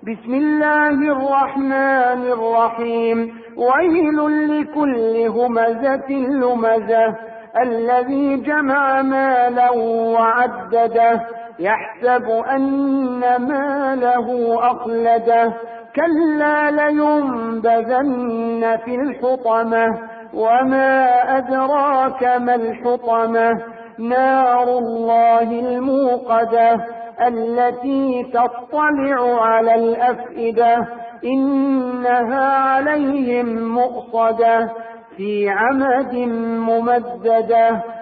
بسم الله الرحمن الرحيم. ويل لكل همزة لمزة الذي جمع مالا وعدده يحسب أن ماله أخلده كلا لينبذن في الحطمة وما أدراك ما الحطمة نار الله الموقدة التي تطلع على الأفئدة إنها عليهم مؤصدة في عمد ممددة.